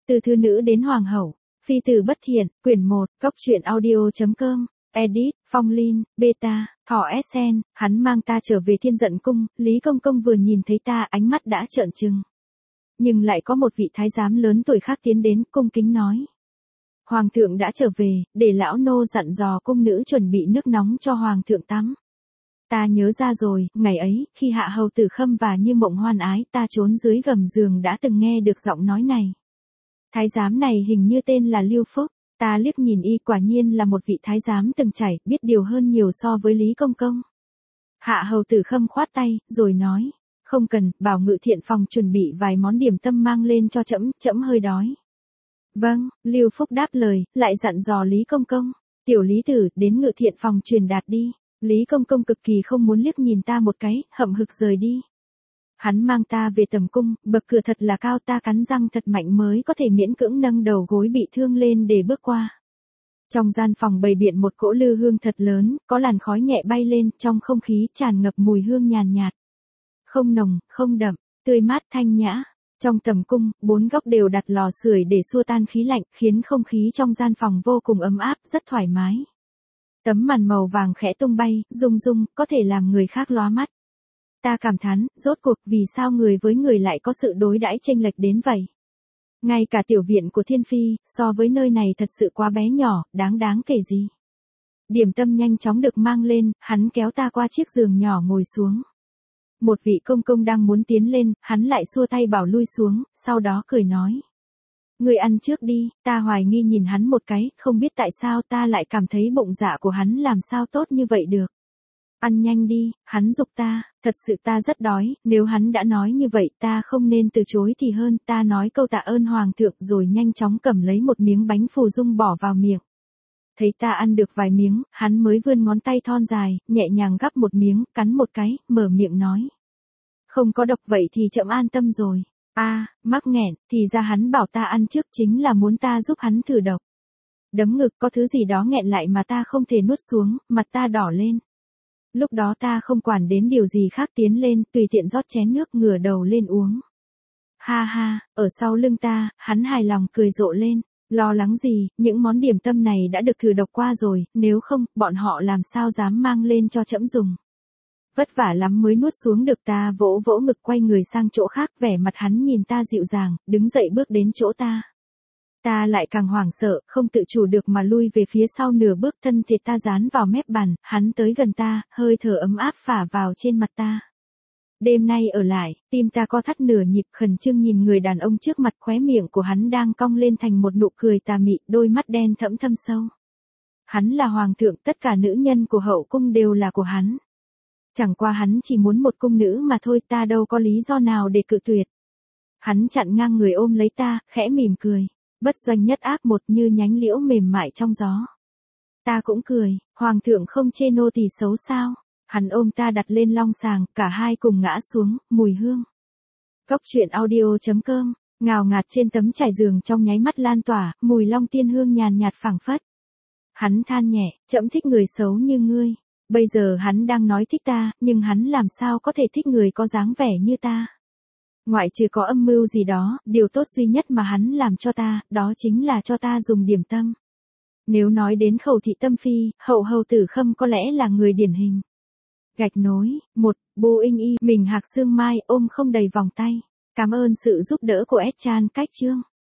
Từ thư nữ đến hoàng hậu, phi tử bất thiện, quyển 1, góc truyện audio.com, edit, Phong Linh, beta, Thỏ Sen, hắn mang ta trở về Thiên Dận Cung, Lý Công Công vừa nhìn thấy ta ánh mắt đã trợn trừng. Nhưng lại có một vị thái giám lớn tuổi khác tiến đến, cung kính nói. Hoàng thượng đã trở về, để lão nô dặn dò cung nữ chuẩn bị nước nóng cho hoàng thượng tắm. Ta nhớ ra rồi, ngày ấy, khi hạ hầu Tử Khâm và Như Mộng hoan ái, ta trốn dưới gầm giường đã từng nghe được giọng nói này. Thái giám này hình như tên là Lưu Phúc, ta liếc nhìn y quả nhiên là một vị thái giám từng trải, biết điều hơn nhiều so với Lý Công Công. Hạ hầu Tử Khâm khoát tay, rồi nói, không cần, bảo ngự thiện phòng chuẩn bị vài món điểm tâm mang lên cho trẫm hơi đói. Vâng, Lưu Phúc đáp lời, lại dặn dò Lý Công Công, tiểu Lý Tử, đến ngự thiện phòng truyền đạt đi. Lý Công Công cực kỳ không muốn liếc nhìn ta một cái, hậm hực rời đi. Hắn mang ta về tầm cung, bậc cửa thật là cao, ta cắn răng thật mạnh mới có thể miễn cưỡng nâng đầu gối bị thương lên để bước qua. Trong gian phòng bày biện một cỗ lư hương thật lớn, có làn khói nhẹ bay lên, trong không khí tràn ngập mùi hương nhàn nhạt. Không nồng, không đậm, tươi mát thanh nhã. Trong tầm cung, 4 góc đều đặt lò sưởi để xua tan khí lạnh, khiến không khí trong gian phòng vô cùng ấm áp, rất thoải mái. Tấm màn màu vàng khẽ tung bay, rung rung, có thể làm người khác lóa mắt. Ta cảm thán, rốt cuộc vì sao người với người lại có sự đối đãi chênh lệch đến vậy. Ngay cả tiểu viện của Thiên Phi, so với nơi này thật sự quá bé nhỏ, đáng kể gì. Điểm tâm nhanh chóng được mang lên, hắn kéo ta qua chiếc giường nhỏ ngồi xuống. Một vị công công đang muốn tiến lên, hắn lại xua tay bảo lui xuống, sau đó cười nói. Người ăn trước đi, ta hoài nghi nhìn hắn một cái, không biết tại sao ta lại cảm thấy bụng dạ của hắn làm sao tốt như vậy được. Ăn nhanh đi, hắn giục ta, thật sự ta rất đói, nếu hắn đã nói như vậy ta không nên từ chối thì hơn, ta nói câu tạ ơn hoàng thượng rồi nhanh chóng cầm lấy một miếng bánh phù dung bỏ vào miệng. Thấy ta ăn được vài miếng, hắn mới vươn ngón tay thon dài, nhẹ nhàng gắp một miếng, cắn một cái, mở miệng nói. Không có độc vậy thì trẫm an tâm rồi. Mắc nghẹn, thì ra hắn bảo ta ăn trước chính là muốn ta giúp hắn thử độc. Đấm ngực có thứ gì đó nghẹn lại mà ta không thể nuốt xuống, mặt ta đỏ lên. Lúc đó ta không quản đến điều gì khác tiến lên, tùy tiện rót chén nước ngửa đầu lên uống. Ha ha, ở sau lưng ta, hắn hài lòng cười rộ lên. Lo lắng gì, những món điểm tâm này đã được thử độc qua rồi, nếu không, bọn họ làm sao dám mang lên cho trẫm dùng. Vất vả lắm mới nuốt xuống được, ta vỗ vỗ ngực quay người sang chỗ khác, vẻ mặt hắn nhìn ta dịu dàng, đứng dậy bước đến chỗ ta. Ta lại càng hoảng sợ, không tự chủ được mà lui về phía sau nửa bước, thân thịt ta dán vào mép bàn, hắn tới gần ta, hơi thở ấm áp phả vào trên mặt ta. Đêm nay ở lại, tim ta co thắt nửa nhịp, khẩn trương nhìn người đàn ông trước mặt, khóe miệng của hắn đang cong lên thành một nụ cười tà mị, đôi mắt đen thẫm thâm sâu. Hắn là hoàng thượng, tất cả nữ nhân của hậu cung đều là của hắn. Chẳng qua hắn chỉ muốn một cung nữ mà thôi, ta đâu có lý do nào để cự tuyệt. Hắn chặn ngang người ôm lấy ta, khẽ mỉm cười. Bất doanh nhất ác một như nhánh liễu mềm mại trong gió. Ta cũng cười, hoàng thượng không chê nô tỳ xấu sao. Hắn ôm ta đặt lên long sàng, cả hai cùng ngã xuống, mùi hương. Góc truyện audio.com, ngào ngạt trên tấm trải giường trong nháy mắt lan tỏa, mùi long tiên hương nhàn nhạt phảng phất. Hắn than nhẹ, trẫm thích người xấu như ngươi. Bây giờ hắn đang nói thích ta, nhưng hắn làm sao có thể thích người có dáng vẻ như ta. Ngoại trừ có âm mưu gì đó, điều tốt duy nhất mà hắn làm cho ta, đó chính là cho ta dùng điểm tâm. Nếu nói đến Khẩu thị Tâm Phi, hậu hầu Tử Khâm có lẽ là người điển hình. Gạch nối, 1, Boeing y, mình hạc xương mai, ôm không đầy vòng tay. Cảm ơn sự giúp đỡ của S-Chan cách chương.